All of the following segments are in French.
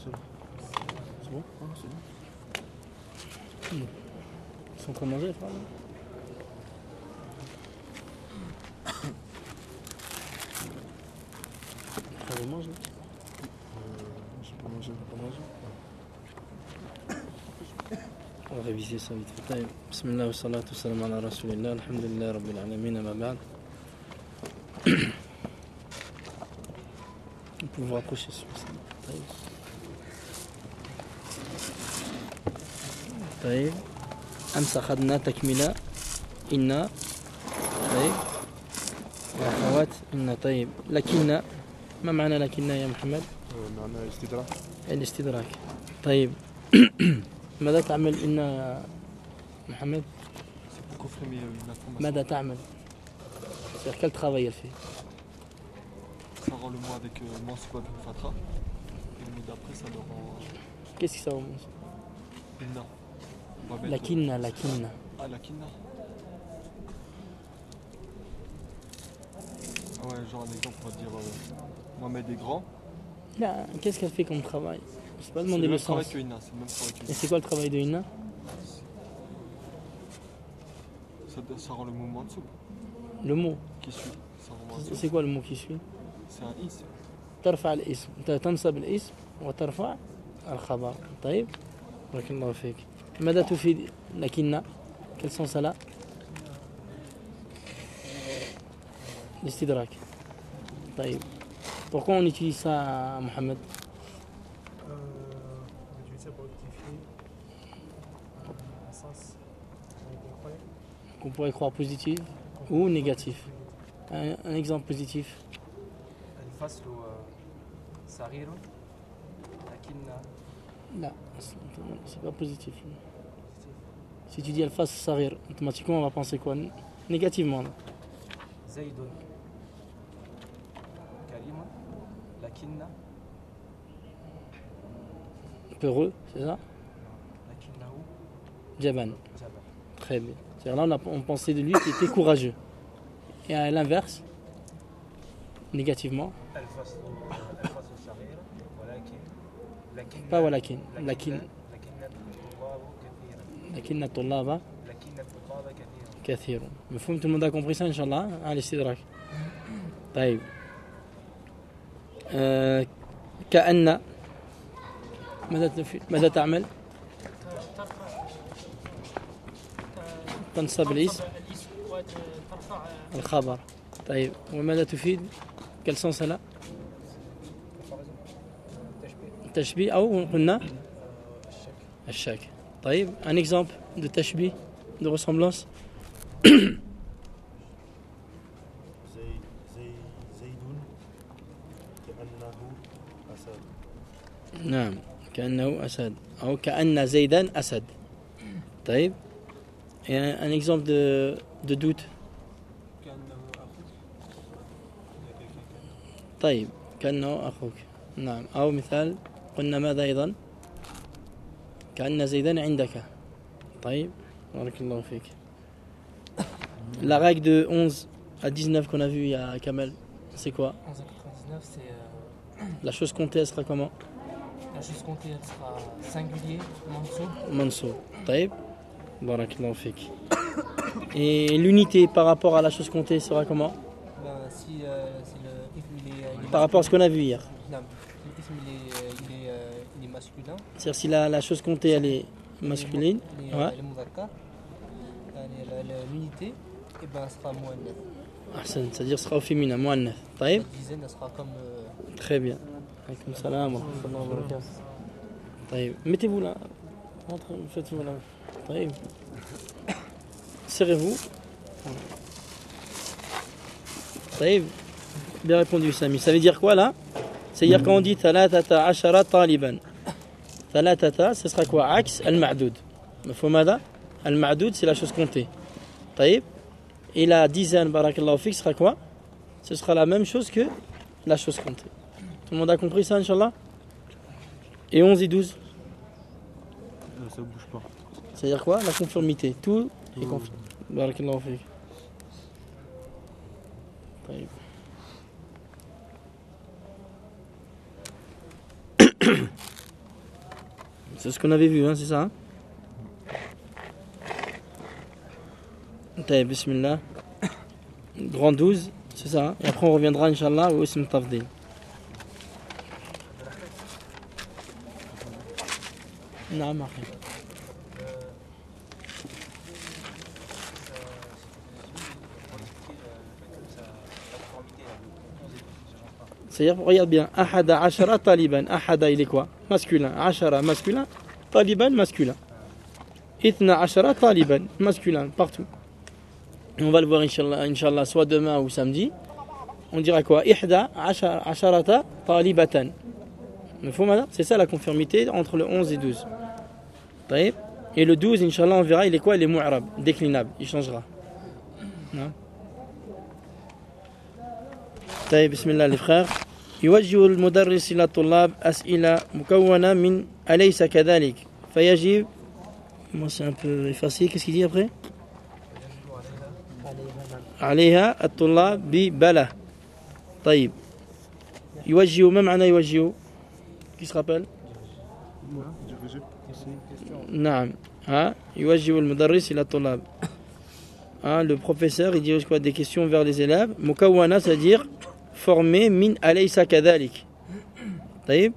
C'est bon? Ah, c'est bon. Ils sont en train de manger, les frères? On mange, là? Je vais pas manger, On va réviser ça vite fait. طيب بسم الله والصلاة والسلام على رسول الله الحمد لله رب العالمين أما بعد. Vous pouvez vous rapprocher sur ça. طيب أمس أخذنا تكملة إن. طيب يا أخوات إن. طيب لكن ما معنى لكن يا محمد؟ معنى استدراك. الاستدراك. طيب ماذا تعمل إن يا محمد؟ ماذا تعمل؟ C'est-à-dire quel travail elle fait? Ça rend le mot avec le mansoub avec une fatra. Et le mot d'après ça le rend. Qu'est-ce que ça remonte? Inna. La kinna, la kinna. Ah, la kinna. Ah ouais, genre un exemple, on va dire Mohamed est grand. Là, qu'est-ce qu'elle fait comme travail? Je sais pas demander le sens. C'est le même travail que Inna, c'est le même travail que Inna. Et c'est quoi le travail de Inna? Ça rend le mot mansoub. Le mot qui suit. Ça rend mansoub. C'est quoi le mot qui suit? C'est un ism. ترفع الاسم تنصب الاسم وترفع الخبر. طيب بارك الله فيك. ماذا تفيد لكن؟ Quel sens ça a? L'istidrak. طيب. Pourquoi on utilise ça, Mohamed? On utilise ça pour rectifier un sens qu'on pourrait croire positif ou négatif. Un exemple positif. الفصل صغير لكن لا c'est pas positif. Si tu dis al-fas saghir, automatiquement on va penser quoi? Négativement. زيد كريم لكن Peureux, c'est ça? لكنه Jaban. جبل. Très bien. C'est-à-dire là on pensait de lui qui était courageux. Et à l'inverse, négativement. الفصل صغير ولكن Pas ولكن. لكن لكن الطلاب كثير. كثير. مفهوم? Tout le monde a compris ça, Inch'Allah, hein, الاستدراك. طيب. كأن ماذا تعمل؟ تنصب الاسم الخبر. طيب وماذا تفيد؟ Quel sens elle a? التشبيه أو قلنا الشك. طيب un exemple de تشبيه, de ressemblance. زيد كأنه أسد. نعم كأنه أسد أو كأن زيدا أسد. طيب et un exemple de doute. طيب كأنه أخوك. نعم أو مثال قلنا ماذا أيضا؟ كأن زيدا عندك. طيب بارك الله فيك. La règle de 11 à 19 qu'on a vu il y a Kamel, c'est quoi? 11 à 99, c'est La chose comptée elle sera comment? la chose comptée, elle sera singulier, mansoub. Mansoub. طيب بارك الله فيك. Et l'unité par rapport à la chose comptée sera comment? Ben, si le ism il est Par rapport à ce qu'on a vu hier. non, l'ism il est masculin. C'est-à-dire si la chose comptée elle est masculine, ouais. Les muzakkar, l'unité, et ben sera muannath. Ahsan, c'est-à-dire sera au féminin, muannath. طيب. La dizaine, elle sera comme. Très bien. Alaykoum salam wa rahmatullahi wa barakatuh. طيب. Mettez-vous là. Rentrez, faites-vous là. طيب. Serrez-vous. طيب. Bien répondu, Sami. Ça veut dire quoi là? C'est-à-dire quand on dit ثلاثة عشر طالبا. ثلاثة, ce sera quoi? Axe al-ma'doud. مفهوم هذا؟ Al-ma'doud, c'est la chose comptée. طيب. Et la dizaine, barakallahu fik, sera quoi? Ce sera la même chose que la chose comptée. Tout le monde a compris ça, Inch'Allah? Et 11 et 12? Ça bouge pas. C'est-à-dire quoi? La conformité. Tout est conforme. Barakallahu fik. طيب. C'est ce qu'on avait vu, hein, c'est ça, hein? Taïb, bismillah. Grand 12, c'est ça, hein? Et après on reviendra, Inch'Allah, au Ism Tafdil. نعم أخي. C'est-à-dire, regarde bien, Ahada Ashara Taliban. Ahada, il est quoi? Masculin. Ashara, masculin. Taliban, masculin. Ithna Ashara Taliban, masculin, partout. On va le voir, Inch'Allah, soit demain ou samedi. On dira quoi? Ihda Asharata Talibatan. C'est ça la conformité entre le 11 et 12. Et le 12, Inch'Allah, on verra, il est quoi? Il est mu'rab, déclinable, il changera. Non? بسم الله les frères. يوجه المدرس إلى الطلاب أسئلة مكونة من أليس كذلك فيجب. Moi c'est un peu effacé, qu'est-ce qu'il dit après? عليها الطلاب ببلى. طيب يوجه ما معنى يوجه؟ Qui se rappelle? نعم ها يوجه المدرس إلى الطلاب. Le professeur il dirige quoi? Des questions vers les élèves. مكونة c'est-à-dire formé min alaysa kadhalik. طيب.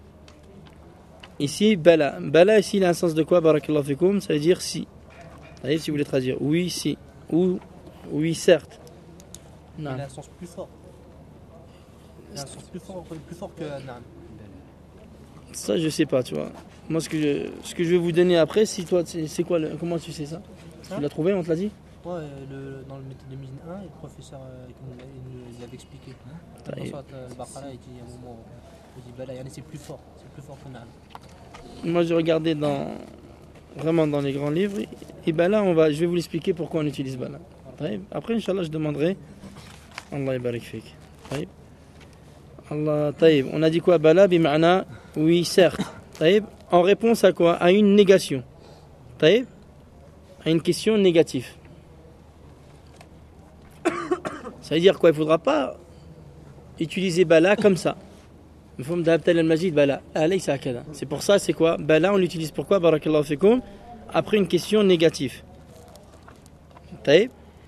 Ici bala. Bala ici il a un sens de quoi? Barakallahu fikoum, ça veut dire si. طيب, si vous voulez traduire oui si ou oui certes. Non. Il a un sens plus fort. Il a un sens plus fort que Naam. Ça je sais pas, tu vois. Moi ce que je vais vous donner après, si toi c'est quoi comment tu sais ça? Tu l'as trouvé, on te l'a dit? Ouais, dans le méthode de mine 1, le professeur il nous avait expliqué. Dans le Baqara, il dit à un moment, il dit Bala, c'est plus fort que Naam. Moi j'ai regardé vraiment dans les grands livres, et Bala, je vais vous l'expliquer pourquoi on utilise Bala. Après, Inch'Allah, je demanderai. Allah yabarik fik. Allah, taïb. On a dit quoi? Bala, bima'na, oui, certes. Taïb. En réponse à quoi? À une négation. Taïb. À une question négative. Ça veut dire quoi? Il ne faudra pas utiliser Bala comme ça. C'est pour ça, c'est quoi? Bala, on l'utilise pourquoi? Barakallahu fikoum. Après une question négative. Taïb.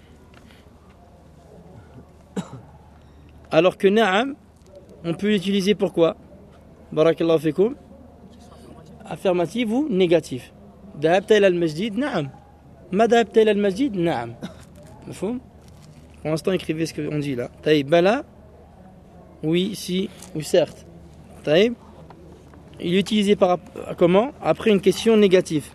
Alors que Na'am, on peut l'utiliser pourquoi? Barakallahu fikoum. Affirmative ou négatif. Dahabta ila al-masjid? Na'am. Ma dahabta ila al-masjid? Na'am. Mafhoum? Pour l'instant, écrivez ce qu'on dit là. Taïb, Bala, oui, si, ou certes. Taïb. Il est utilisé comment? Après une question négative.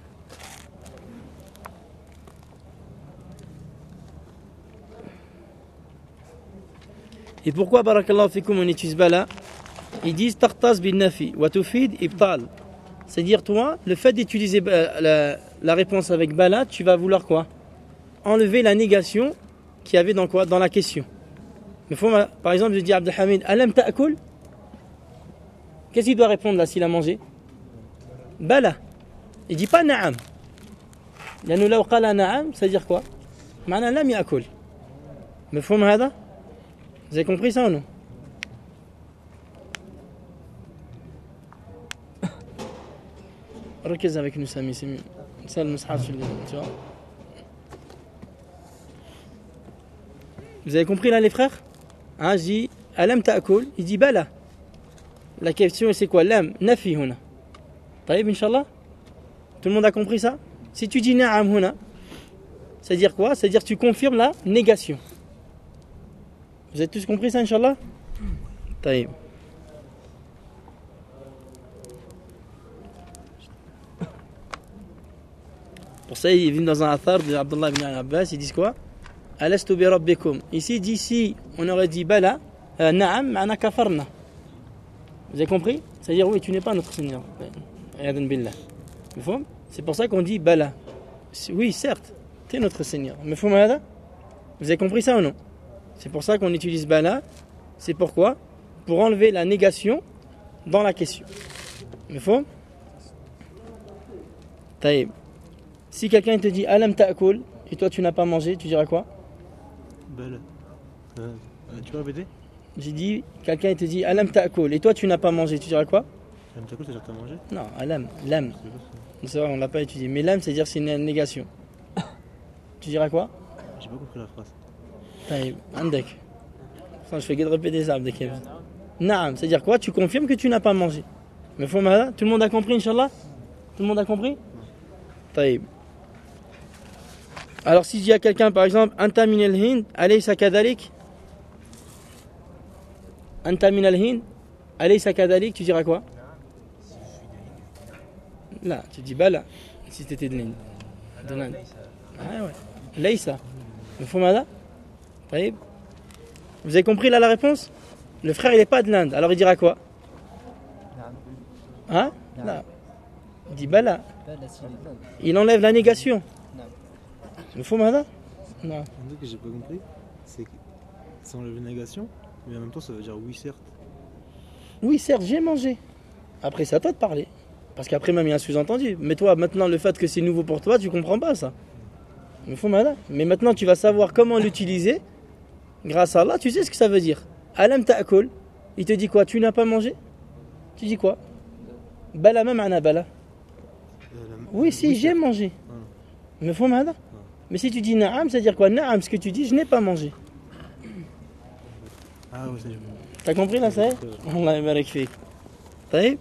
Et pourquoi, barakallahu fikoum, on utilise Bala? Ils disent Tartaz bin nafi wa tufid ibtal. C'est-à-dire, toi, le fait d'utiliser la réponse avec Bala, tu vas vouloir quoi? Enlever la négation qu'il y avait dans quoi? Dans la question. Mais par exemple, je dis à Abdelhamid, Alam ta'akul? Qu'est-ce qu'il doit répondre là s'il a mangé? Bala. Il dit pas Na'am. L'annou law qala Na'am, ça veut dire quoi? Ma'na lam ya'akul. Mafhoum hada? Vous avez compris ça ou non? ركز avec nous Sami, c'est mieux. Ça le mushaf, tu vois. Vous avez compris là les frères? Hein, je dis Alam ta'akul, il dit Bala. La question c'est quoi? Lam, nafi huna. Taïb, Inch'Allah? Tout le monde a compris ça? Si tu dis Na'am huna, ça veut dire quoi? Ça veut dire que tu confirmes la négation. Vous avez tous compris ça, Inch'Allah? Taïb. Pour ça, il vient dans un athar de Abdullah ibn Abbas, ils disent quoi? Alastu bi rabbikum. Ici, il dit si on aurait dit Bala, Na'am, ma'ana kafarna. Vous avez compris? C'est-à-dire, oui, tu n'es pas notre Seigneur. C'est pour ça qu'on dit Bala. Oui, certes, tu es notre Seigneur. Vous avez compris ça ou non? C'est pour ça qu'on utilise Bala. C'est pourquoi? Pour enlever la négation dans la question. Taïb. Si quelqu'un te dit Alam ta'akul et toi tu n'as pas mangé, tu diras quoi? Bala. Tu peux répéter? J'ai dit, quelqu'un te dit Alam ta'akul et toi tu n'as pas mangé, tu diras quoi? Lam takul, c'est-à-dire t'as mangé? Non, alam, lam. C'est vrai, on l'a pas étudié. Mais lam, c'est-à-dire c'est une négation. Tu diras quoi? J'ai pas compris la phrase. Taïb, عندك. Je fais que de répéter ça, Abdelkrim. Naam, c'est-à-dire quoi? Tu confirmes que tu n'as pas mangé. Mais faut mal. Tout le monde a compris, Inch'Allah? Tout le monde a compris? Taïb. Alors si je dis à quelqu'un par exemple Anta min al-Hind, alaysa kadhalik? Anta min al-Hind, alaysa kadhalik, tu diras quoi? Là, tu dis bala si tu étais de l'Inde. De l'Inde. Ah ouais. Laysa. Mais faut mal. Taïb. Vous avez compris là la réponse? Le frère il est pas de l'Inde, alors il dira quoi? Hein? Là. Il dit bala. Il enlève la négation. Il faut mal. Non. Un truc que j'ai pas compris, c'est que ça enlève une négation, mais en même temps ça veut dire oui certes. Oui, certes, j'ai mangé. Après, c'est à toi de parler. Parce qu'après, même, il y a un sous-entendu. Mais toi, maintenant, le fait que c'est nouveau pour toi, tu comprends pas ça. Il faut mal. Mais maintenant, tu vas savoir comment l'utiliser. Grâce à Allah, tu sais ce que ça veut dire. Alam ta'akul. Il te dit quoi? Tu n'as pas mangé? Tu dis quoi? Bala même ana bala. Oui, si, j'ai mangé. Mais faut mal. Mais si tu dis na'am, ça veut dire quoi? Na'am, ce que tu dis, je n'ai pas mangé. Ah oui, c'est bon. T'as compris là, ça y est? Allah barak fik. Taïb.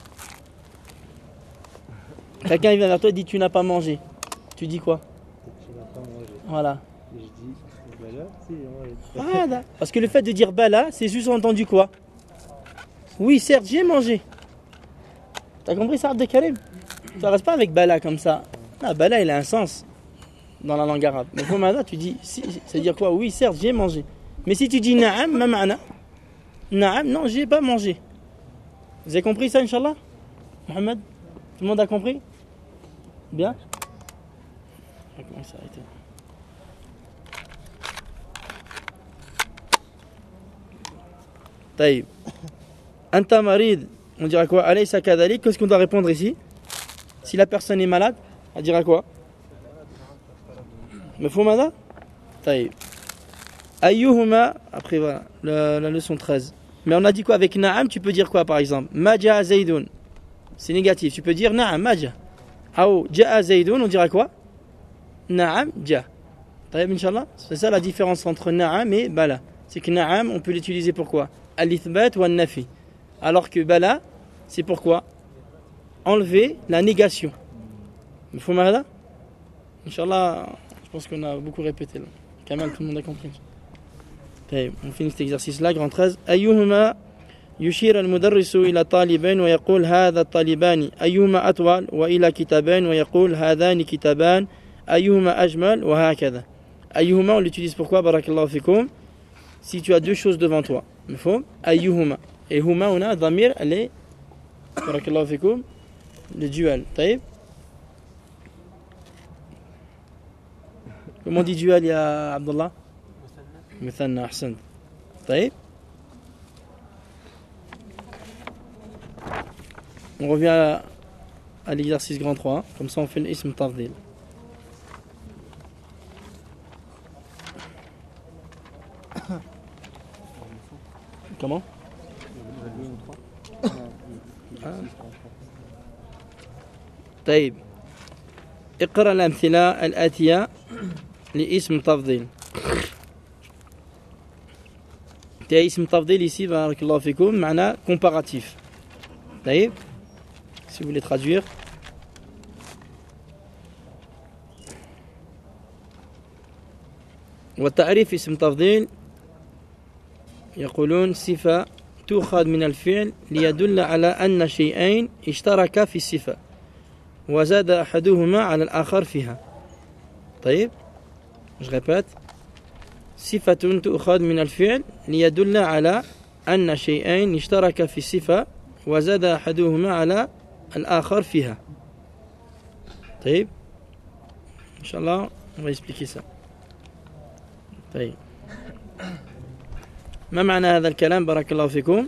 Quelqu'un il vient vers toi et dit tu n'as pas mangé. Tu dis quoi? Tu n'as pas mangé. Voilà. Et je dis, bala, si, j'ai mangé. Voilà. Parce que le fait de dire bala, c'est juste entendu quoi? Oui, certes, j'ai mangé. T'as compris ça, Abdelkarim? Tu restes pas avec bala comme ça. Non, bala, il a un sens dans la langue arabe. Mais pour tu dis, si, c'est-à-dire quoi? Oui, certes, j'ai mangé. Mais si tu dis na'am, ma ma'na. Na'am, non, j'ai pas mangé. Vous avez compris ça, Inch'Allah? Mohamed? Tout le monde a compris? Bien? Comment ça a été? Taïb. Anta marid, on dira quoi? Alaysa kadhalik, qu'est-ce qu'on doit répondre ici? Si la personne est malade, elle dira quoi? Mafhum? Taïb. Ayyuhuma, après voilà, la leçon 13. Mais on a dit quoi avec na'am, tu peux dire quoi par exemple? Maja Zaydun. C'est négatif, tu peux dire na'am, maja. Ou ja'a Zaydun, on dira quoi? Na'am, ja. Taïb, Inch'Allah. C'est ça la différence entre na'am et bala. C'est que na'am, on peut l'utiliser pour quoi? Al-ithbat wa al-nafi. Alors que bala, c'est pourquoi? Enlever la négation. Il faut m'arrêter? Inch'Allah, je pense qu'on a beaucoup répété là. Kamal, tout le monde a compris. On finit cet exercice-là, grand 13. أيهما يشير المدرس إلى طالبين ويقول هذا الطالبان أيهما أطول وإلى كتابين ويقول هذان كتابان أيهما أجمل وهكذا. أيهما on l'utilise pourquoi barakallahu fikoum? Si tu as deux choses devant toi. مفهوم? أيهما. Et huma on a dhamir elle est barakallahu fikoum le duel. طيب. Comment on dit duel ya Abdullah? مثنى أحسنت. طيب. On revient à l'exercice grand 3. Comme ça on fait l'ism tafdil. Comment? طيب. اقرأ الأمثلة الآتية لاسم تفضيل. اسم تفضيل ici, barakallahu fikoum, معنى comparatif. طيب. Si vous voulez traduire. والتعريف اسم تفضيل يقولون صفة تؤخذ من الفعل ليدل على أن شيئين اشتركا في الصفة وزاد أحدهما على الآخر فيها. طيب. Je répète. صفة تؤخذ من الفعل ليدل على أن شيئين اشتركا في الصفة وزاد أحدهما على الآخر فيها. طيب. إن شاء الله on va expliquer ça. طيب. ما معنى هذا الكلام بارك الله فيكم?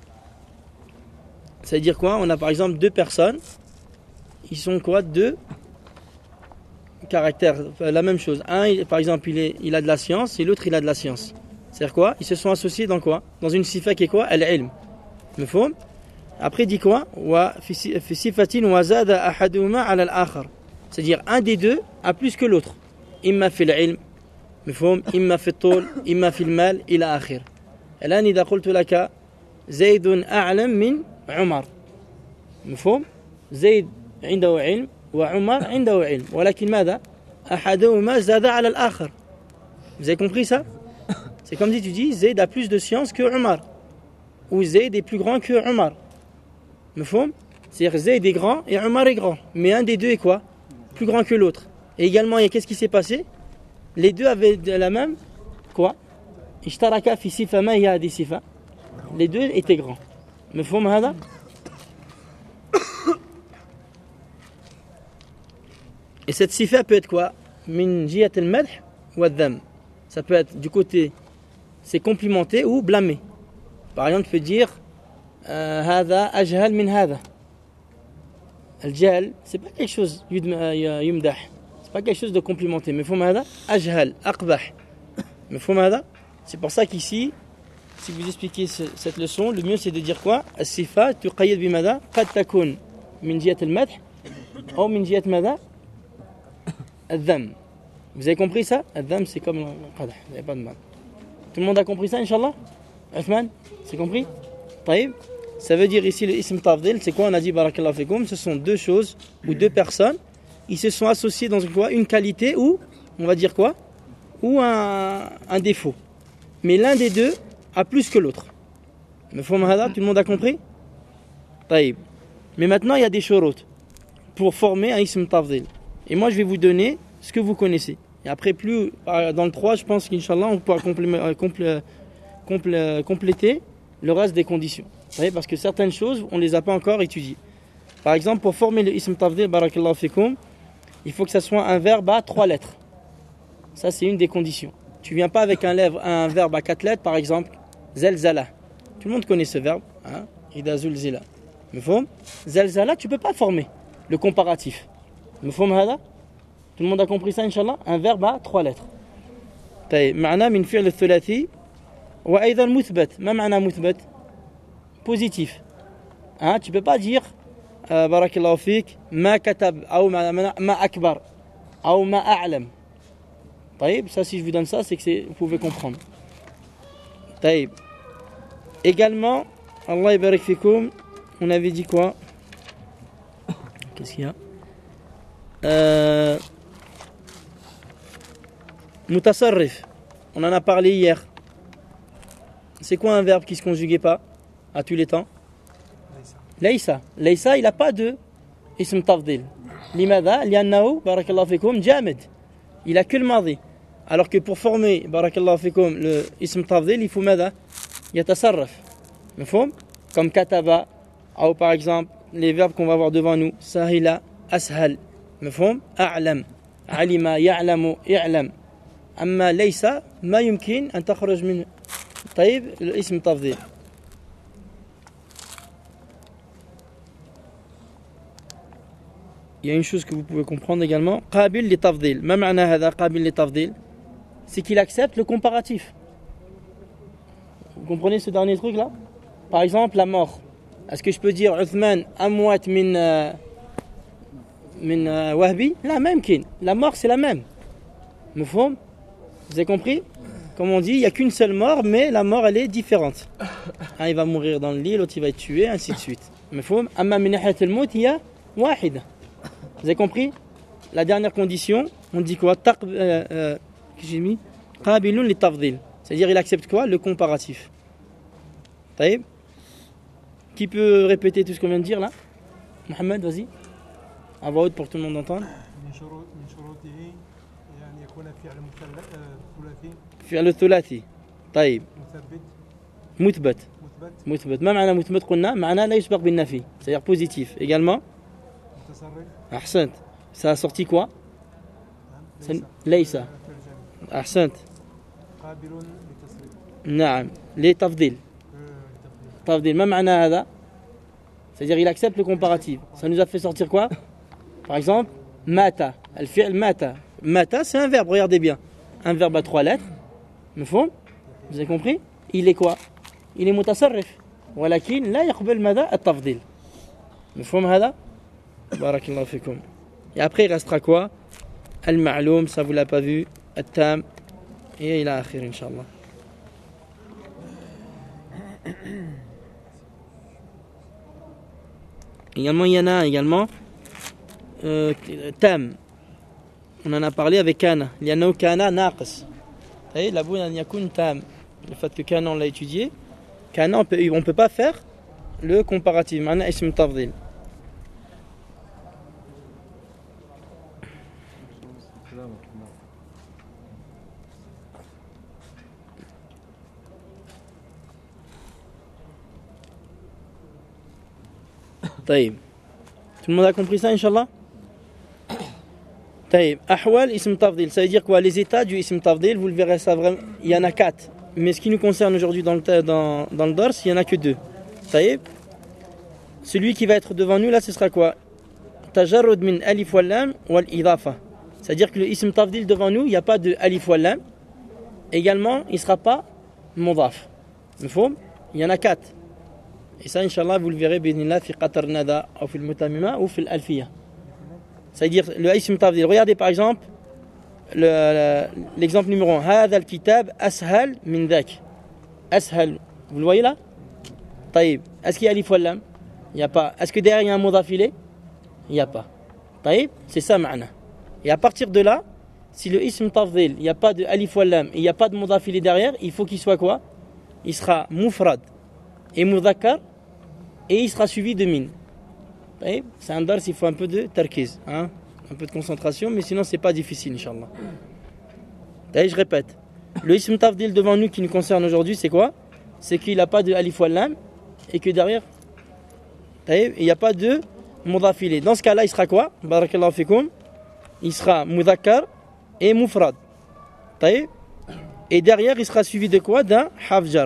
Ça veut dire quoi? On a par exemple deux personnes. Ils sont quoi? Deux caractères, la même chose. Un, par exemple, il a de la science et l'autre, il a de la science. C'est-à-dire quoi? Ils se sont associés dans quoi? Dans une sifa qui est quoi? Al-ilm. Mafhoum? Après, il dit quoi? في صفة وزاد أحدهما على الآخر. C'est-à-dire, un des deux a plus que l'autre. إما في العلم مفهوم إما في الطول إما في المال إلى آخر. الآن إذا قلت لك زيد أعلم من عمر مفهوم؟ زيد عنده علم وعمر عنده علم ولكن ماذا؟ أحدهما زاد على الآخر. Vous avez compris ça? C'est comme si tu dis Zayd a plus de science que Omar ou Zayd est plus grand que Omar. مفهوم? C'est-à-dire Zayd est grand et Omar est grand, mais un des deux est quoi? Plus grand que l'autre. Et également, qu'est-ce qui s'est passé? Les deux avaient la même quoi? اشتركا في صفة ما هي هذه الصفة؟ Les deux étaient grands. مفهوم هذا؟ Et cette sifa peut être quoi? Min jiyat al-madh ou al-dham. Ça peut être du côté, c'est complimenté ou blâmé. Par exemple, tu peux dire هذا أجهل من هذا. الجهل, c'est pas quelque chose يمدح. C'est pas quelque chose de complimenté. مفهوم هذا؟ أجهل, أقبح. مفهوم هذا? C'est pour ça qu'ici, si vous expliquez cette leçon, le mieux c'est de dire quoi? الصفة تقيد بماذا؟ قد تكون من جهة المدح أو من جهة ماذا؟ الذم. Vous avez compris ça? الذم c'est comme le qadah, il n'y a pas de mal. Tout le monde a compris ça, Inch'Allah? Uthman, c'est compris? طيب. Ça veut dire ici le ism tafdil, c'est quoi? On a dit barakallahu fikoum, ce sont deux choses ou deux personnes, ils se sont associés dans quoi? Une qualité ou, on va dire quoi? Ou un défaut. Mais l'un des deux a plus que l'autre. Mafhoum hada, tout le monde a compris? طيب. Mais maintenant il y a des shurut pour former un ism tafdil. Et moi je vais vous donner ce que vous connaissez. Et après plus dans le 3, je pense qu'Inch'Allah on pourra compléter le reste des conditions. Vous voyez, parce que certaines choses on ne les a pas encore étudiées. Par exemple, pour former le ism tafdil barakallahu fikoum, il faut que ça soit un verbe à 3 lettres. Ça c'est une des conditions. Tu viens pas avec un verbe à 4 lettres, par exemple zalzala. Tout le monde connaît ce verbe, hein? Ida zulzila. Mafhoum? Zalzala, tu peux pas former le comparatif. مفهوم هذا؟ Tout le monde a compris ça, Inch'Allah? Un verbe à 3 lettres. طيب معناه من فعل الثلاثي وأيضا مثبت. ما معنى مثبت؟ Positif. Hein? Tu peux pas dire بارك الله فيك ما كتب أو ما أكبر أو ما أعلم. طيب, ça si je vous donne ça, c'est que vous pouvez comprendre. طيب. Également, Allah يبارك فيكم, on avait dit quoi? Qu'est-ce qu'il y a? Mutasarrif, on en a parlé hier. C'est quoi un verbe qui se conjuguait pas à tous les temps? Laysa. Laysa, il n'a pas de ism tafdil. Limada, liannahu, barakallahu fikoum, jamid. Il a que le madi. Alors que pour former, barakallahu fikoum, le ism tafdil, il faut mada? Yatasarraf. Mafhoum? Comme kataba, ou par exemple, les verbes qu'on va voir devant nous. Sahila, ashal. مفهوم أعلم علم يعلم يعلم أما ليس ما يمكن أن تخرج من طيب الاسم تفضيل. Il y a une chose que vous pouvez comprendre également. قابل لتفضيل. ما معنى هذا قابل لتفضيل? C'est qu'il accepte le comparatif. Vous comprenez ce dernier truc là? Par exemple la mort. Est-ce que je peux dire Uthman أموات من وهبي؟ لا ممكن. La mort c'est la même. مفهوم? Vous avez compris? Comme on dit, il n'y a qu'une seule mort, mais la mort elle est différente. Un il va mourir dans le lit, l'autre il va être tué, ainsi de suite. مفهوم؟ أما من ناحية الموت هي واحدة. Vous avez compris? La dernière condition, on dit quoi? Que j'ai mis قابل للتفضيل. C'est-à-dire il accepte quoi? Le comparatif. طيب. Qui peut répéter tout ce qu'on vient de dire là? Mohamed, vas-y. À voix haute pour que tout le monde entende. من شروطه يعني يكون فعل ثلاثي. فعل ثلاثي. طيب. مثبت. مثبت. ما معنى مثبت قلنا؟ معناه لا يسبق بالنفي. C'est-à-dire positif. Également. متصرف. أحسنت. Ça a sorti quoi? ليس. أحسنت. قابل للتصريف. نعم. لتفضيل. تفضيل. ما معنى هذا؟ C'est-à-dire il accepte le comparatif. Ça nous a fait sortir quoi? Par exemple, mata. الفعل mata. Mata, c'est un verbe, regardez bien. Un verbe à 3 lettres. مفهوم? Vous avez compris? Il est quoi? Il est mutasarrif. ولكن لا يقبل ماذا التفضيل مفهوم هذا بارك الله فيكم et après il restera quoi المعلوم ça vous l'a pas vu التام et إلى آخر إن شاء الله également il y en a également tam on en a parlé avec kana لأنه kana ناقص et la boune an yakun tam le fait que kana on l'a étudié kana on peut pas faire le comparatif معناه اسم تفضيل طيب tout le monde a compris ça Inch'Allah طيب أحوال اسم تفضيل ça veut dire quoi les états du اسم تفضيل vous le verrez ça vraiment il y en a 4 mais ce qui nous concerne aujourd'hui dans le dars il y en a que 2 طيب celui qui va être devant nous là ce sera quoi tajarrud min alif wal lam wal idafa c'est à dire que le ism tafdil devant nous il n'y a pas de alif wal lam également il ne sera pas mudaf مفهوم il y en a 4 et ça inchallah vous le verrez bidnillah fi qatar nada ou fi al-mutamima ou fi al-alfiya c'est à dire le ism tafdil regardez par exemple l'exemple numéro 1 هذا الكتاب أسهل من ذاك أسهل vous le voyez là طيب est-ce qu'il y a alif wal lam il n'y a pas est-ce que derrière il y a un mot d'affilée il n'y a pas طيب c'est ça معنى et à partir de là si le ism tafdil il n'y a pas de alif wal lam et il n'y a pas de mot d'affilée derrière il faut qu'il soit quoi il sera mufrad et mudhakkar et il sera suivi de min طيب c'est un dars il faut un peu de tarkiz hein? Un peu de concentration mais sinon c'est pas difficile inchallah je répète le ism tafdil devant nous qui nous concerne aujourd'hui c'est quoi c'est qu'il n'a pas de alif wal lam et que derrière il n'y a pas de mudafilé. Dans ce cas-là, il sera quoi barakallahu fikoum il sera mudhakkar et mufrad. Et derrière, il sera suivi de quoi d'un hafjar.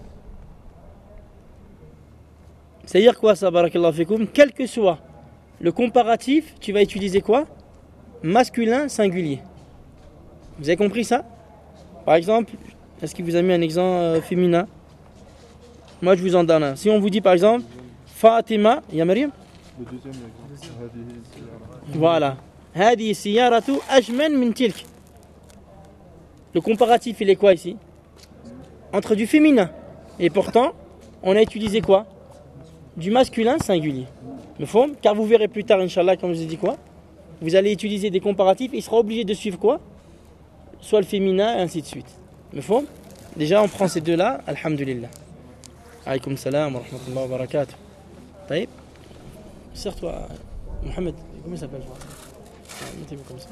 C'est-à-dire quoi ça barakallahu fikoum quel que soit le comparatif, tu vas utiliser quoi masculin singulier. Vous avez compris ça par exemple, est-ce qu'il vous a mis un exemple féminin moi je vous en donne un. Si on vous dit par exemple Fatima, il y a Mariam Le deuxième exemple. Voilà. هذه السيارة أجمل من تلك. Le comparatif il est quoi ici entre du féminin. Et pourtant, on a utilisé quoi du masculin singulier. Mefhom car vous verrez plus tard, Inch'Allah, comme je vous ai dit quoi vous allez utiliser des comparatifs et il sera obligé de suivre quoi soit le féminin et ainsi de suite. Mefhom déjà on prend ces deux-là, alhamdulillah. Alaykoum salam wa rahmatullahi wa barakatuh. طيب sers-toi Mohamed, comment il s'appelle mettez-vous comme ça.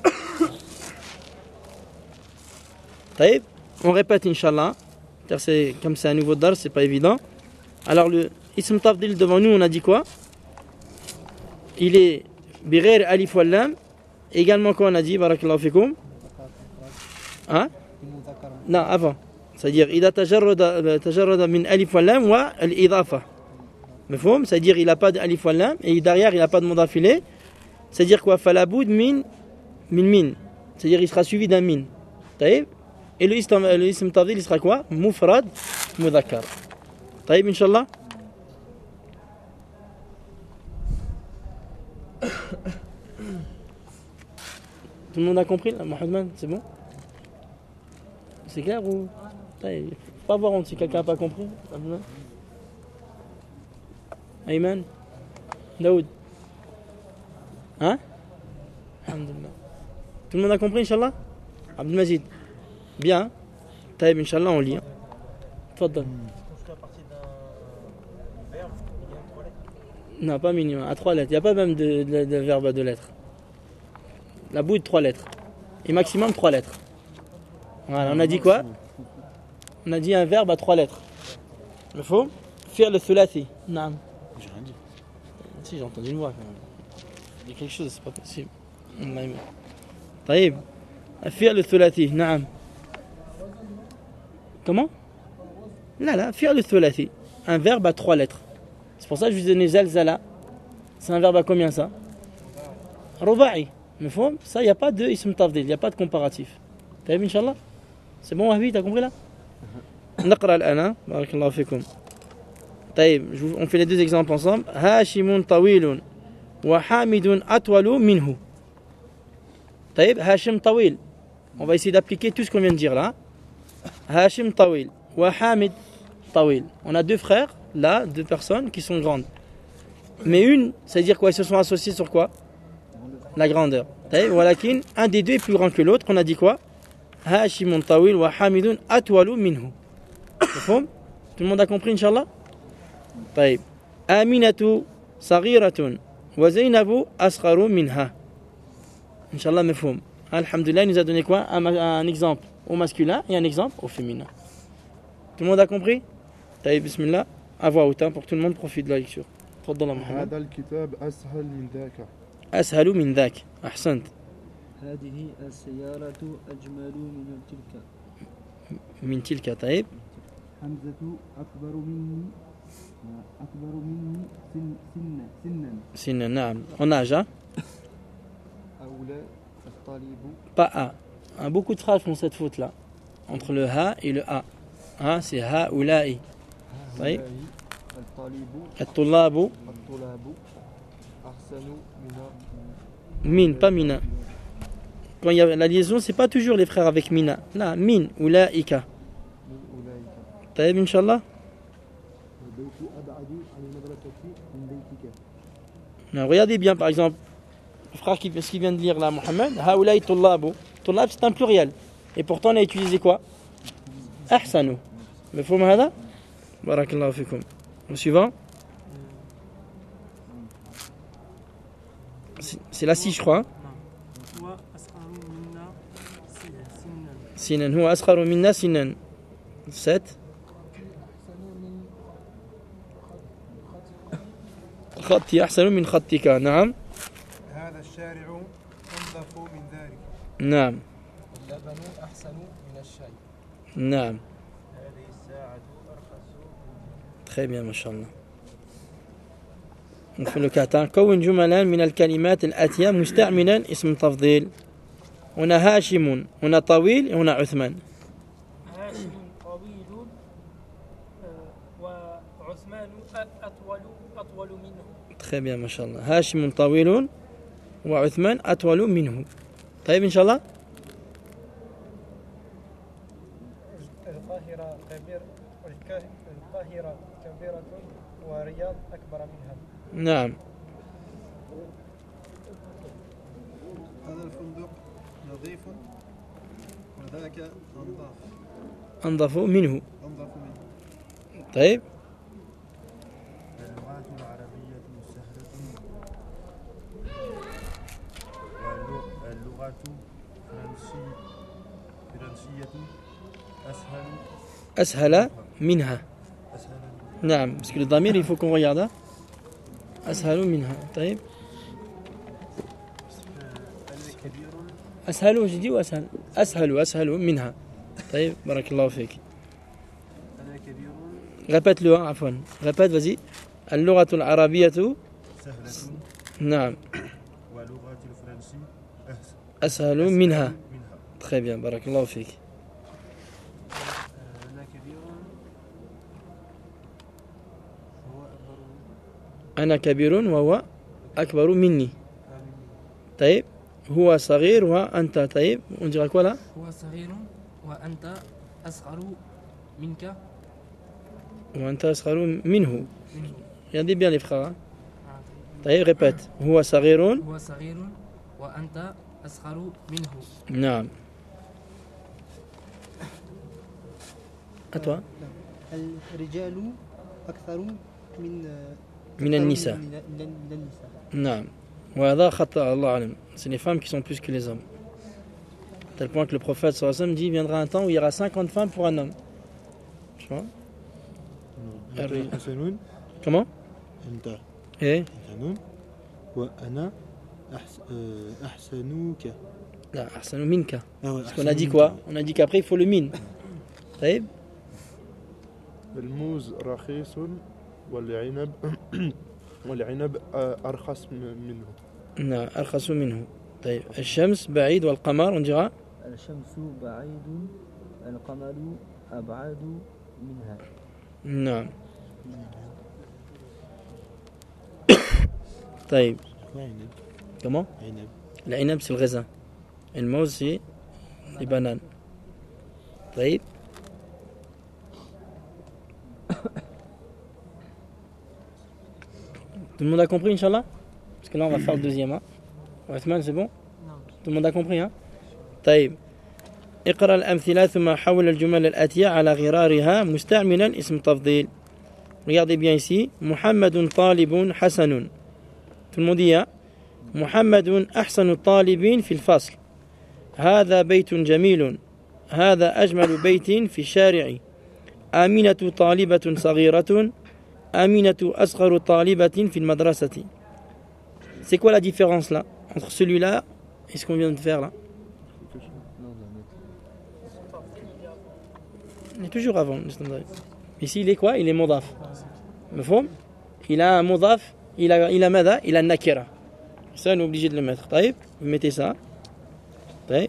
طيب on répète Inch'Allah car c'est comme c'est un nouveau dar c'est pas évident. Alors le ism tafdil devant nous on a dit quoi il est bighair alif wal lam également quoi on a dit barakallahu fikoum hein non avant c'est-à-dire إذا تجرد من ألف واللام والإضافة مفهوم c'est-à-dire il n'a pas d'alif واللام et derrière il n'a pas de mot d'affilée c'est-à-dire quoi فلا بد من c'est-à-dire il sera suivi d'un min طيب et le ism tafdil il sera quoi mufrad mudhakkar طيب Inch'Allah tout le monde a compris là Mohamed c'est bon c'est clair ou il ne faut pas voir honte si quelqu'un n'a pas compris. Ayman Daoud hein alhamdulillah tout le monde a compris Inch'Allah Abdelmajid bien Taïb Inch'Allah on lit Tfaddal non pas minimum à 3 lettres il n'y a pas même de verbe à 2 lettres la bout de 3 lettres et maximum 3 lettres. Voilà, on a dit quoi on a dit un verbe à 3 lettres. Il faut faire le thulathi. Non. J'ai rien dit. Si, j'ai entendu une voix quand même. Il y a quelque chose, c'est pas possible. طيب. Faire le thulathi. Non. Comment là, faire le thulathi. Un verbe à 3 lettres. C'est pour ça que je vous ai donné zalzala. C'est un verbe à combien ça Ruba'i. Ça, il n'y a pas de ism tafdil, il n'y a pas de comparatif. طيب Inch'Allah c'est bon Wahbi, t'as compris là نقرأ الآن بارك الله فيكم طيب on fait les deux exemples ensemble. هاشم طويل وحامد أطول منه. طيب هاشم طويل. On va essayer d'appliquer tout ce qu'on vient de dire là. Hashim Tawil wa Hamid Tawil. On a deux frères, là, deux personnes qui sont grandes. Mais une, ça veut dire quoi? Ils se sont associés sur quoi? La grandeur. Walakin, un des deux est plus grand que l'autre. On a dit quoi? Hashim Tawil wa Hamidun Atwalu minhu. Tout le monde a compris, Inch'Allah? طيب. Aminatu Saghiratun wa Zainabu Asgharu minha. Inch'Allah, mefhoum. Alhamdulillah, il nous a donné quoi? Un exemple au masculin et un exemple au féminin. Tout le monde a compris? Taïb, bismillah. À voix haute, pour que tout le monde profite de la lecture. تفضل محمد. هذا الكتاب أسهل من ذاك. أسهل من ذاك. أحسنت. هذه السيارة أجمل من تلك. طيب. حمزة أكبر مني سنا. نعم. En âge, hein? Pas A. Beaucoup de phrases font cette faute-là. Entre le Ha et le A. Hein, c'est Ha ou La'i. Oui. الطلاب. Min, pas Mina. Quand il y a la liaison, c'est pas toujours les frères avec Mina. Là, Min ou La'ika. Taïb, Inch'Allah. Regardez bien, par exemple, le frère qui vient de lire là, Mohamed, Haoulaï Tullabu. Tullab, c'est un pluriel. Et pourtant, on a utilisé quoi? Ahsanu. Mais faut m'hada? Barakallahu fikum. Le suivant. C'est la 6, je crois. Sinan. Huwa asgharu minna sinan. 7. خطي أحسن من خطك. نعم. هذا الشارع أنظف من ذلك. نعم. اللبن أحسن من الشاي. نعم. هذه الساعة أرخص. Très bien, mashallah. On fait le 4. كون جملا من الكلمات الآتية مستعملا اسم تفضيل. On a هاشم, on a طويل, et on a عثمان. هاشم طويل وعثمان أطول منه. Très bien, mashallah. هاشم طويل وعثمان أطول منه. طيب إن شاء الله. القاهرة كبيرة ورياض أكبر منها. نعم. هذا الفندق نظيف وذاك أنظف منه. أنظف منه. طيب. اللغات العربية سهلة واللغة الفرنسية أسهل منها. نعم. Parce que le damir, il faut qu'on regarde. أسهل منها. طيب. أسهل جدي وأسهل. أسهل منها. طيب. بارك الله فيك. Répète-le, عفوا. Répète, vas-y. اللغة العربية سهلة. نعم. واللغة الفرنسية أسهل منها. Très bien. بارك الله فيك. أنا كبير وهو أكبر مني. طيب. هو صغير وأنت. طيب. On dira quoi là? هو صغير وأنت أصغر منك. وأنت أصغر منه. Regardez bien les frères. طيب. Répète. هو صغير. هو صغير وأنت أصغر منه. نعم. À toi. الرجال أكثر من النساء. نعم. وهذا خطأ الله أعلم. C'est les femmes qui sont plus que les hommes. À tel point que le prophète sallallahu alayhi wa sallam dit, il viendra un temps où il y aura 50 femmes pour un homme. Tu vois? Comment? أنت Eh? حسن وأنا أحسنك. لا أحسن منك. Ah ouais, Parce qu'on a dit quoi? On a dit qu'après il faut le min. طيب. الموز رخيص والعنب أرخص منه. نعم. أرخص منه. طيب. الشمس بعيد والقمر on dira. الشمس بعيد القمر أبعد منها. نعم. طيب. Ouais, Ineb. Comment? Ineb. العنب c'est le raisin. Et le mauve c'est les bananes. طيب. Tout le monde a compris, Inch'Allah? Parce que là, on va faire le deuxième. Hein? Othman, c'est bon? Tout le monde a compris, hein? طيب. اقرأ الأمثلة ثم حول الجمل الآتية على غرارها مستعملا اسم تفضيل. Regardez bien ici. محمد طالب حسن. Tout le monde dit, hein? محمد أحسن الطالبين في الفصل. هذا بيت جميل. هذا أجمل بيت في الشارع. آمنة طالبة صغيرة. آمنة أصغر طالبة في المدرسة. C'est quoi la différence là entre celui-là et ce qu'on vient de faire là? Il est toujours avant. Ici il est quoi? Il est mudaf. مفهوم? Il a un mudaf, il a ماذا? Il a nakira. Ça on est obligé de le mettre. طيب, vous mettez ça. طيب.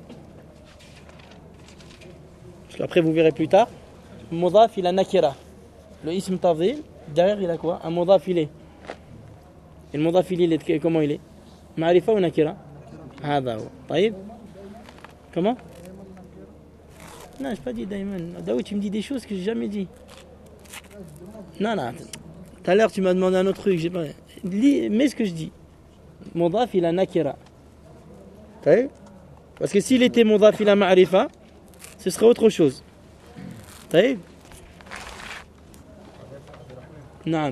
Parce qu'après vous verrez plus tard, mudaf il a nakira. Le ism tafdil, derrière il a quoi? Un mudaf il est. Et le mudaf il est comment il est? Ma'rifa ou nakira? هذا هو. طيب. Comment? Non, je n'ai pas dit Daïman. Daoud, tu me dis des choses que je n'ai jamais dit. Non, non. Tout à l'heure, tu m'as demandé un autre truc. J'ai pas... Mais ce que je dis. Mudaf, il a nakira. Parce que s'il était mudaf, il a ma'rifa, ce serait autre chose. طيب. نعم.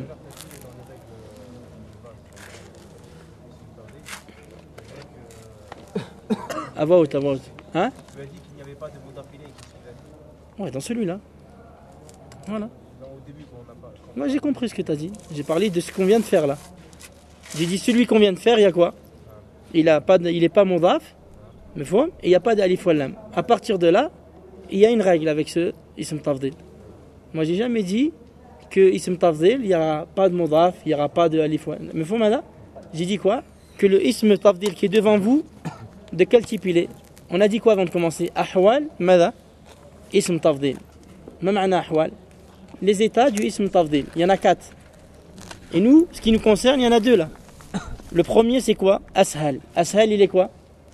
About. Hein? Tu as dit qu'il n'y avait pas de mudafilé qui suivait. Ouais, dans celui-là. Voilà. Au début, on n'a pas. Moi, j'ai compris ce que tu as dit. J'ai parlé de ce qu'on vient de faire là. J'ai dit celui qu'on vient de faire, il y a quoi? Il n'est pas mudaf, mais faut, et il n'y a pas d'alif wal lam. À partir de là, il y a une règle avec ce ism tafdil. Moi, j'ai jamais dit que ism tafdil, il n'y aura pas de mudaf, il n'y aura pas de alif wal lam. Mais faut, madame, j'ai dit quoi? Que le ism tafdil qui est devant vous, de quel type il est? On a dit quoi avant de commencer? Ahwal, mada, ism tafdil. Même un ahwal. Les états du ism tafdil, il y en a 4. Et nous, ce qui nous concerne, il y en a 2 là. Le premier c'est quoi? Ashal. Ashal il est quoi?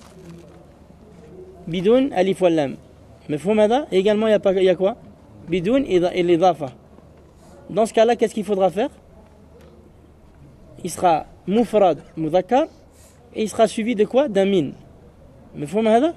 Bidoun alif wal lam. Mais faut mada, et également il y a quoi? Bidoun et l'idafa. Dans ce cas-là, qu'est-ce qu'il faudra faire? Il sera mufrad mudhakkar et il sera suivi de quoi? D'un min. Mais faut mada?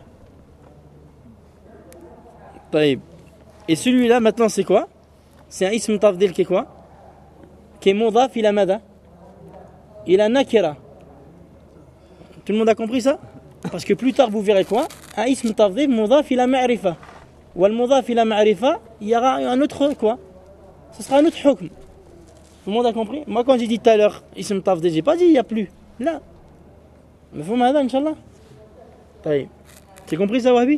طيب. Et celui-là maintenant c'est quoi? C'est un ism tafdil qui est quoi? Qui est mudaf ila mada? Il a nakira. Tout le monde a compris ça? Parce que plus tard vous verrez quoi? Un ism tafdil mudaf ila ma'rifa. Ou al mudaf ila ma'rifa, il y aura un autre quoi? Ce sera un autre hukm. Tout le monde a compris? Moi quand j'ai dit tout à l'heure ism tafdil, j'ai pas dit il n'y a plus. Là. Mais faut m'aider, Inch'Allah. طيب. Tu as compris ça, Wahabi?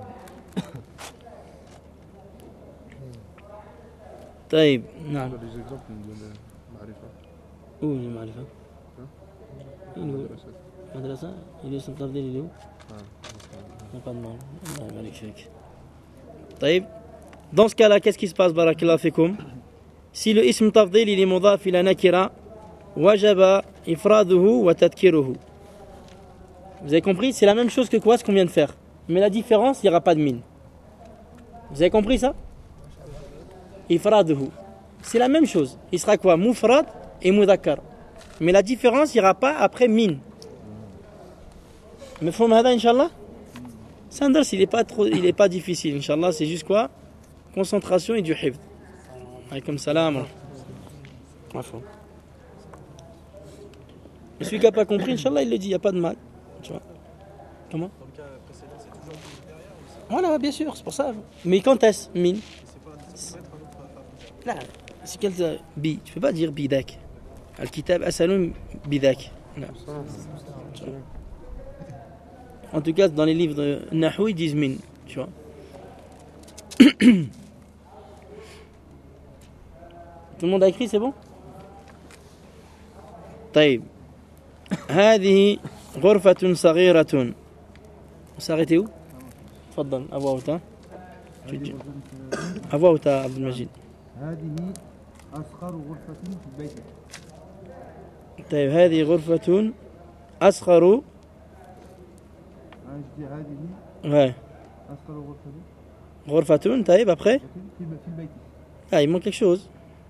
طيب. نعم. Les exemples de Marifa. Où est le Marifa? Il est où? Madrasa? Il est sur le tafdil, il est où? Il n'y a pas de nom. Allah barik fik. طيب. Dans ce cas-là, qu'est-ce qui se passe, barakallahu fikoum? Si le ism tafdil il est mudaf ila nakira, wajaba ifraduhu wa tadkiruhu. Vous avez compris? C'est la même chose que quoi, ce qu'on vient de faire. Mais la différence, il n'y aura pas de mine. Vous avez compris ça? Ifraduhu. C'est la même chose. Il sera quoi? Mufrad et mudhakkar. Mais la différence, il n'y aura pas après min. Mais faut m'aider, Inch'Allah? C'est un dars, il n'est pas difficile, Inch'Allah. C'est juste quoi? Concentration et du hifd. Alaykoum salam. Et celui qui n'a pas compris, Inch'Allah, il le dit, il n'y a pas de mal. Tu vois? Comment? Dans le cas précédent, c'est toujours mis derrière ou c'est Voilà, bien sûr, c'est pour ça. Mais quand est-ce? Min. c'est mettre un autre Là, c'est quel bi? Tu peux pas dire bidak. Al-kitab asalun bidak. Non. En tout cas, dans les livres de Nahou, ils disent min. Tu vois? Tout le monde a écrit, c'est bon? طيب. هذه غرفة صغيرة. On s'est arrêté où? تفضل أبو أوتا. أبو أوتا عبد المجيد. هذه أصغر غرفة في البيت. طيب هذه غرفة أصغر عندي هذه ouais. أصغر غرفة غرفة طيب après في البيت. ah il manque quelque chose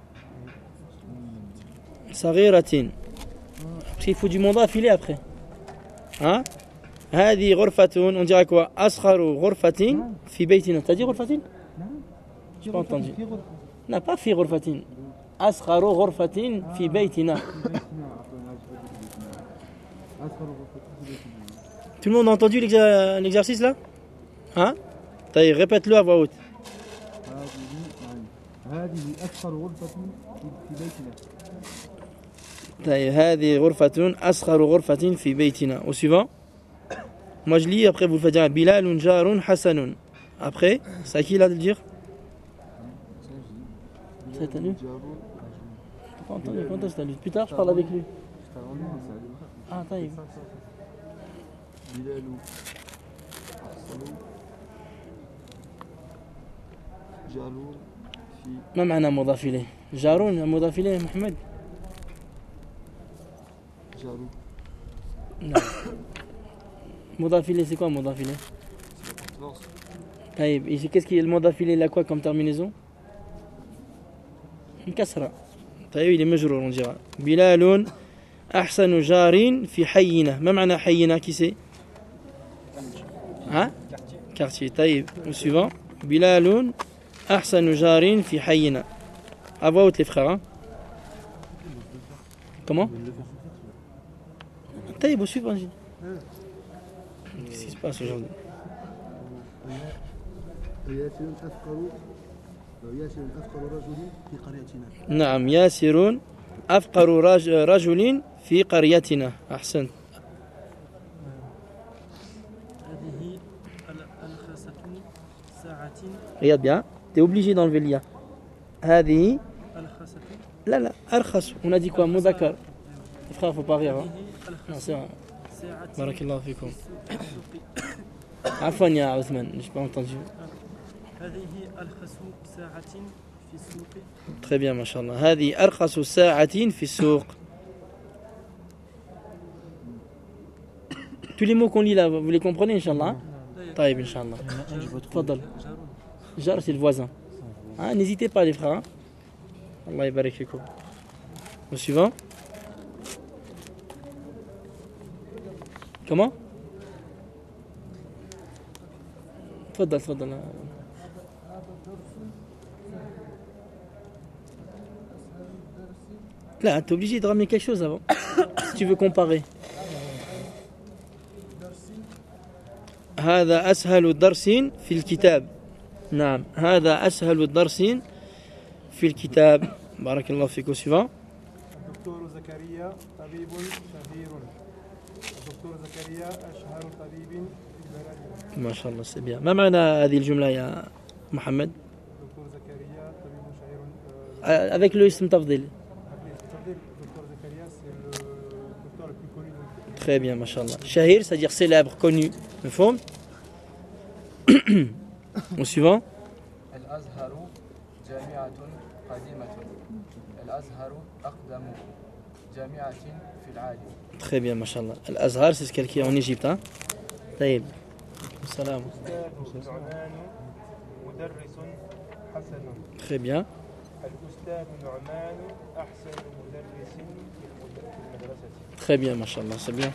صغيرة parce qu'il faut du mandat affilé après hein هذه غرفة on dira quoi أصغر غرفة في بيتنا t'as dit غرفة j'ai pas entendu non pas في غرفة أصغر غرفة في بيتنا tout le monde a entendu l'exercice là hein طيب répète-le à voix haute هذه أصغر غرفة في بيتنا. طيب هذه غرفة أصغر غرفة في بيتنا au suivant moi je lis après vous le faites dire Bilal جار حسن après c'est à qui là de le dire c'est à lui pas entendu quand est-ce que plus tard je parle avec lui ah طيب بلال أحسن جارون في ما معنى مضاف إليه جارون مضاف إليه محمد جارون نعم مضاف إليه c'est quoi مضاف إليه طيب ici qu'est-ce qui est le مضاف إليه il a quoi comme terminaison une كسرة طيب il est مجرور on dira بلال أحسن جار في حينا ما معنى حينا qui c'est hein quartier طيب au suivant بلال أحسن جار في حينا à voix haute les frères hein? comment طيب au suivant qu'est-ce qui se passe aujourd'hui ياسر أفقر رجل في قريتنا. نعم ياسر أفقر رجل في قريتنا أحسنت هذه الخاصة ساعة regarde bien t'es obligé d'enlever l'ia هذه الخاصة لا لا أرخص on a dit quoi مذكر frère faut pas rire hein? non c'est vrai ساعة بارك الله فيكم عفوا يا عثمان j'ai pas entendu هذه أرخص ساعة في السوق. très bien ما شاء الله هذه أرخص ساعة في السوق tous les mots qu'on lit là vous les comprenez Inch'Allah طيب Inch'Allah تفضل jar c'est le voisin hein? N'hésitez pas les frères hein? Allah يبارك فيكم au suivant comment تفضل تفضل là t'es obligé de ramener quelque chose avant si tu veux comparer هذا أسهل درس في الكتاب نعم هذا أسهل درس في الكتاب بارك الله فيك suivant الدكتور زكريا طبيب شهير. الدكتور زكريا أشهر طبيب في البلد. ما شاء الله c'est bien ما معنى هذه الجملة يا محمد الدكتور زكريا طبيب شهير. avec le اسم تفضيل الدكتور زكريا c'est le docteur le plus connu. très bien ما شاء الله شهير c'est-à-dire célèbre connu مفهوم au suivant الأزهر جامعة قديمة. الأزهر أقدم جامعة في العالم. très bien ما شاء الله الأزهر c'est ce qui est en Égypte hein طيب السلام الأستاذ نعمان مدرس حسن. très bien الأستاذ نعمان أحسن مدرس في المدرسة. très bien ما شاء الله c'est bien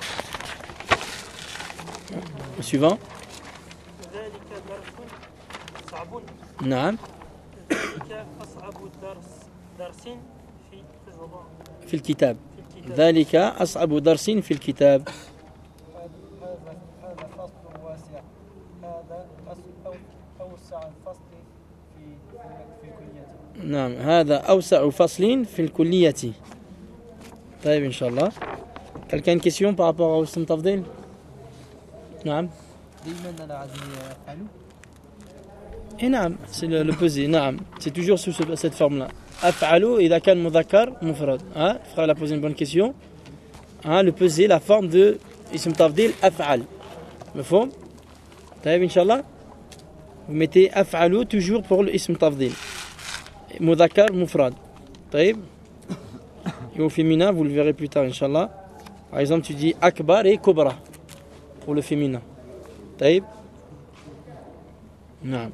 au suivant ذلك درس صعب. نعم ذلك أصعب درس في في الكتاب ذلك أصعب درس في الكتاب هذا فصل واسع. هذا أوسع الفصل في كليتي. نعم هذا أوسع فصل في الكلية طيب إن شاء الله quelqu'un une question par rapport au اسم تفضيل نعم دائما على عزم يفعلوا. Et نعم c'est le pesé نعم c'est toujours sous cette forme là أفعل إذا كان مذكر مفرد hein le frère a posé une bonne question hein le pesé la forme de اسم تفضيل أفعل مفهوم طيب إن شاء الله vous mettez أفعل toujours pour le اسم تفضيل مذكر مفرد طيب et au féminin vous le verrez plus tard إن شاء الله Par exemple, tu dis akbar et kubra pour le féminin. Taïb. Non.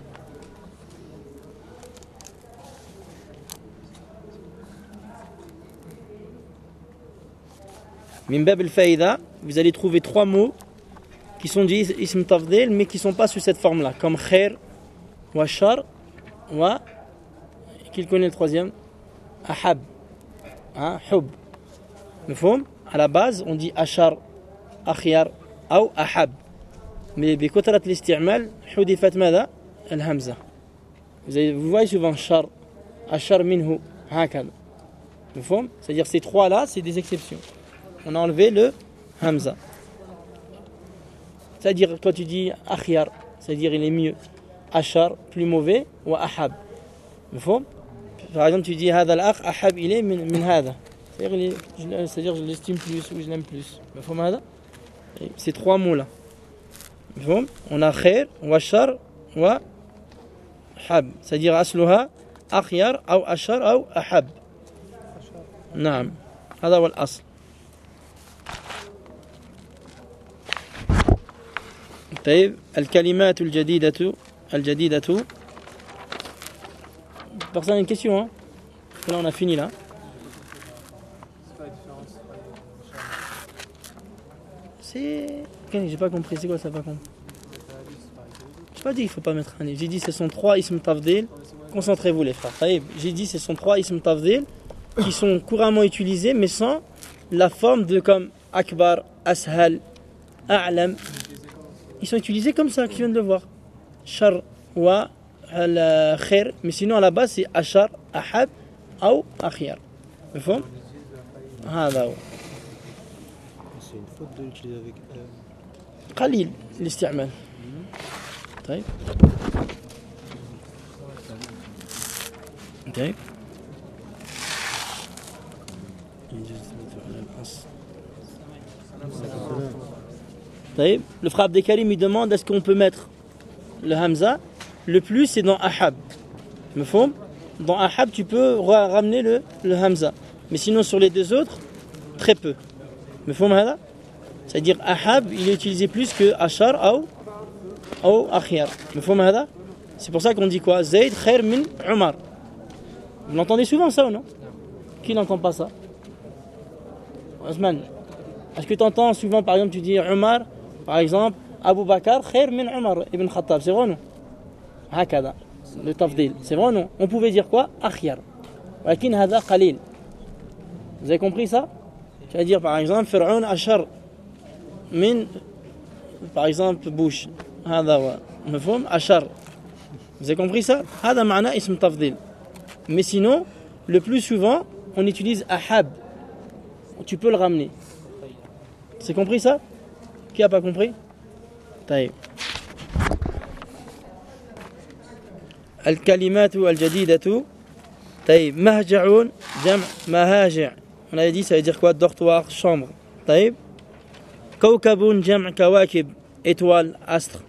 Min bab al-faïda, vous allez trouver 3 mots qui sont dit ism tafdil mais qui ne sont pas sous cette forme-là, comme khair, wa shar, wa. Qui connaît le troisième? Ahab. Hein? Hub. Mefhoum? À la base, on dit ashar, akhyar, ou ahab. Mais بكثرة الاستعمال حذفت ماذا؟ الهمزة. Vous voyez souvent shar, ashar minhu, هكذا. Mefhoum? C'est-à-dire ces 3-là, c'est des exceptions. On a enlevé le hamza. C'est-à-dire quand tu dis akhyar, c'est-à-dire il est mieux. Ashar, plus mauvais, ou ahab. Mefhoum? Par exemple, tu dis هذا الأخ أحب إليه من هذا. C'est-à-dire je l'estime plus ou je l'aime plus. Mefhoum هذا? Ces 3 mots-là. Mefhoum? On a khair, wa shar, wa hab. C'est-à-dire أصلها أخيار أو أشر أو أحب. نعم. هذا هو الأصل. طيب الكلمات الجديدة Personne a une question, hein? Parce que là on a fini là. C'est... J'ai pas compris, c'est quoi ça pas compris? J'ai pas dit qu'il faut pas mettre un livre. J'ai dit ce sont 3 ism tafdil. Concentrez-vous les frères. J'ai dit ce sont 3 ism tafdil qui sont couramment utilisés mais sans la forme de comme akbar, ashal, a'lam. Ils sont utilisés comme ça, que tu viens de le voir. Shar wa al-khair, mais sinon à la base c'est ashar, ahab ou akhyar. Mefhoum? هذا هو. C'est une faute de l'utiliser avec قليل الاستعمال. طيب. طيب. طيب. Le frère Abdelkarim il demande est-ce qu'on peut mettre le hamza. Le plus c'est dans ahab. Mefhoum? Dans ahab tu peux ramener le hamza. Mais sinon sur les 2 autres, très peu. Mefhoum هذا? C'est-à-dire ahab il est utilisé plus que ashar ou akhyar. Mefhoum هذا? C'est pour ça qu'on dit quoi? Zayd khair min Umar. Vous l'entendez souvent ça ou non? Qui n'entend pas ça? Osman, est-ce que tu entends souvent par exemple tu dis Umar, par exemple Abu Bakr khair min Umar ibn Khattab, c'est vrai ou non? هكذا le tafdil, c'est vrai ou non? On pouvait dire quoi? Akhyar. ولكن هذا قليل. Vous avez compris ça? Tu vas dire par exemple Fir'aun ashar min, par exemple Bush. هذا هو مفهوم ashar. Vous avez compris ça? هذا معنى اسم تفضيل. Mais sinon, le plus souvent, on utilise ahab. Tu peux le ramener. C'est compris ça? Qui a pas compris? طيب. الكلمات الجديدة. طيب مهجعون جمع مهاجع. On avait dit ça veut dire quoi? Dortoir, chambre. طيب. كوكب جمع كواكب, étoile, astre.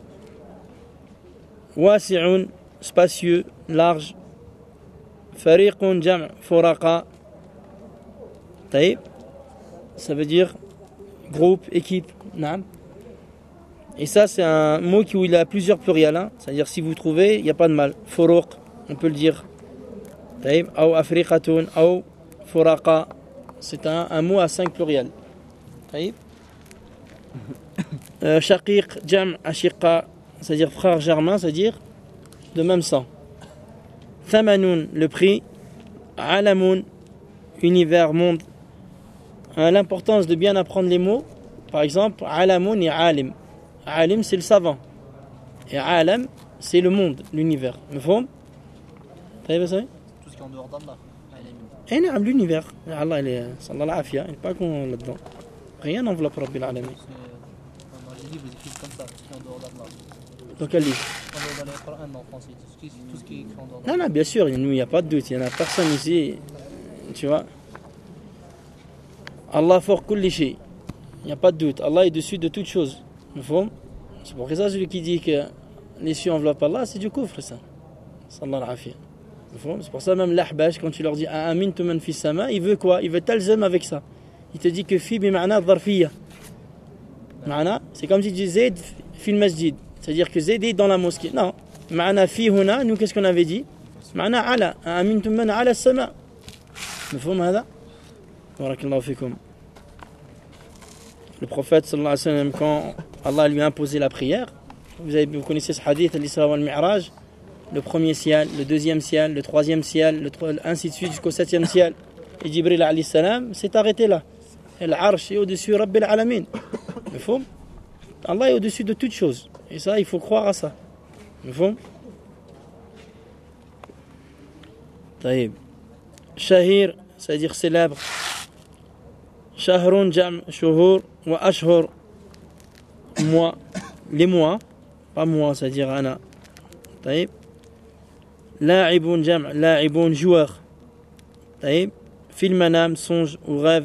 واسع, spacieux, large. فريق جمع فرقاء. طيب. Ça veut dire groupe, équipe. نعم. Et ça c'est un mot où il a plusieurs pluriels, hein. C'est-à-dire si vous trouvez, il n'y a pas de mal. Furuq, on peut le dire. طيب. أو أفريقة أو فرقاء. C'est un mot à 5 pluriels. طيب. شقيق جمع أشقاء, c'est-à-dire frère germain, c'est-à-dire de même sang. Thamanoun, le prix. Alamoun, univers, monde. L'importance de bien apprendre les mots. Par exemple, Alamoun et Alim. Alim, c'est le savant. Et Alam, c'est le monde, l'univers. Mefhoum? Tout ce qui est en dehors d'Allah. Et نعم, l'univers. Allah, il est, sallallahu alayhi wa sallam, il n'est pas con là-dedans. Rien n'enveloppe Rabbil Alamin. Dans les livres, ils écrivent comme ça, tout ce qui est en dehors d'Allah. Dans quel livre? Dans le Coran, en français, tout ce qui est écrit en dehors d'Allah. Non, bien sûr, il n'y a pas de doute. Il n'y en a personne ici. Tu vois? Allah fort kulli shay. Il n'y a pas de doute. Allah est dessus de toutes choses. C'est pour ça celui qui dit que les cieux enveloppent Allah, c'est du kufr, ça. Sallallahu alayhi wa sallam. C'est pour ça même l'ahbash, quand tu leur dis Amintum man fis sama, il veut quoi? Il veut talzam avec ça. il te dit que fi bima'na dharfiyya. Ma'na, c'est comme si tu disais Zayd fi al-masjid. C'est-à-dire que Zayd est dans la mosquée. Non. Ma'na fi huna, nous qu'est-ce qu'on avait dit? Ma'na ala. Amintum man ala as-sama'. مفهوم هذا؟ بارك الله فيكم. Le prophète sallallahu alayhi wa sallam, quand Allah lui a imposé la prière, vous connaissez ce hadith, l'Isra wal Mi'raj, le premier ciel, le deuxième ciel, le troisième ciel, ainsi de suite jusqu'au septième ciel. Et Jibril alayhi salam s'est arrêté là. Et l'arsh est au-dessus Rabbil Alamin. مفهوم? Allah est au-dessus de toutes choses. Et ça, il faut croire à ça. مفهوم? طيب. Shahir, c'est-à-dire célèbre. Shahrun jam' shuhur wa ashhur, mois, les mois, pas moi, c'est-à-dire ana. طيب. La'ibun jam' la'ibun, joueur. طيب. Fil manam, songe ou rêve.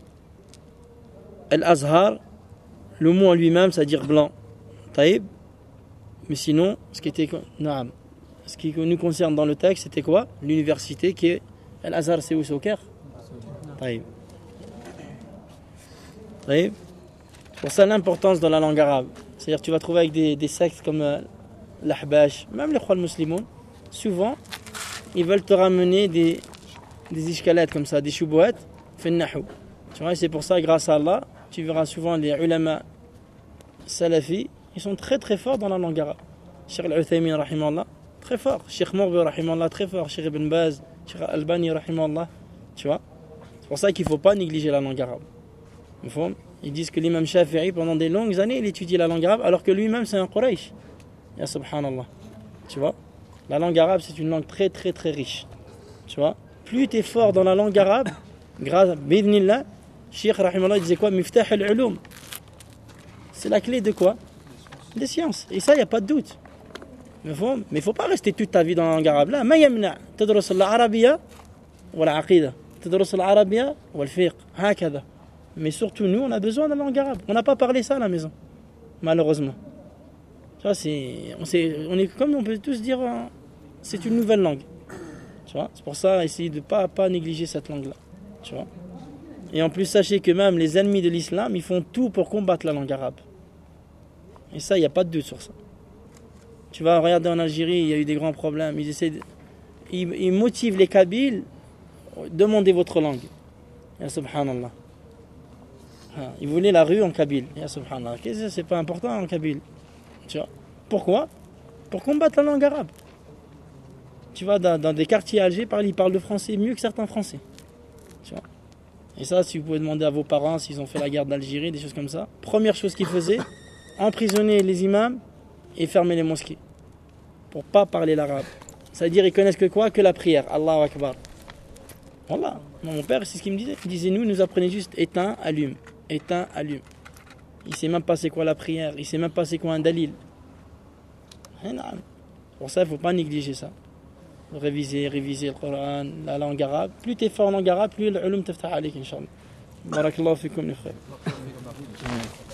Al-azhar, le mot en lui-même, c'est-à-dire blanc. طيب. Mais sinon, ce qui nous concerne dans le texte, c'était quoi? L'université qui est Al-Azhar, c'est où? C'est au Caire. طيب. طيب. Pour ça, l'importance dans la langue arabe. C'est-à-dire, tu vas trouver avec des sectes comme l'Ahbash, même les Khwal musulmans, souvent, ils veulent te ramener des ishkalettes comme ça, des choubouettes, fait nahou. Tu vois, et c'est pour ça, grâce à Allah, tu verras souvent les ulama salafis, ils sont très très forts dans la langue arabe. Cheikh Al-Uthaymin, rahimallah, très fort. Cheikh Morbi, rahimallah, très fort. Cheikh Ibn Baz, Cheikh Al-Albani, rahimallah. Tu vois, c'est pour ça qu'il ne faut pas négliger la langue arabe. Ils disent que l'imam Shafi'i, pendant des longues années, il étudie la langue arabe, alors que lui-même, c'est un Quraysh. Ya subhanallah. Tu vois, la langue arabe, c'est une langue très très très riche. Tu vois, plus tu es fort dans la langue arabe, grâce à Bidnillah, Cheikh rahimallah disait quoi? Miftah al-ulum. C'est la clé de quoi? Des sciences. Et ça, il n'y a pas de doute. Mais il ne faut pas rester toute ta vie dans la langue arabe. Là, ما يمنع تدرس العربية والعقيدة تدرس العربية والفقه هكذا. Mais surtout, nous, on a besoin de la langue arabe. On n'a pas parlé ça à la maison, malheureusement. Tu vois, on est comme on peut tous dire, c'est une nouvelle langue. Tu vois, c'est pour ça, essayez de ne pas négliger cette langue-là. Tu vois. Et en plus, sachez que même les ennemis de l'islam, ils font tout pour combattre la langue arabe. Et ça, il n'y a pas de doute sur ça. Tu vas regarder en Algérie, il y a eu des grands problèmes. Ils motivent les Kabyles, demandez votre langue. Ya subhanallah. Ils voulaient la rue en Kabyle. Ya subhanallah. C'est pas important en Kabyle. Tu vois. Pourquoi? Pour combattre la langue arabe. Tu vas dans des quartiers à Alger, ils parlent le français mieux que certains Français. Tu vois. Et ça, si vous pouvez demander à vos parents s'ils ont fait la guerre d'Algérie, des choses comme ça. Première chose qu'ils faisaient, emprisonner les imams et fermer les mosquées. Pour pas parler l'arabe. C'est-à-dire ils connaissent que quoi? Que la prière. Allahu Akbar. Voilà. Mon père, c'est ce qu'il me disait. Il disait, nous apprenez juste éteins, allume. Éteins, allume. Il sait même pas c'est quoi la prière. Il sait même pas c'est quoi un dalil. Pour ça, il ne faut pas négliger ça. Réviser le Coran, la langue arabe. Plus tu es fort en langue arabe, plus l'ulum taftah alik, Inch'Allah. Barakallahu fikum, les frères.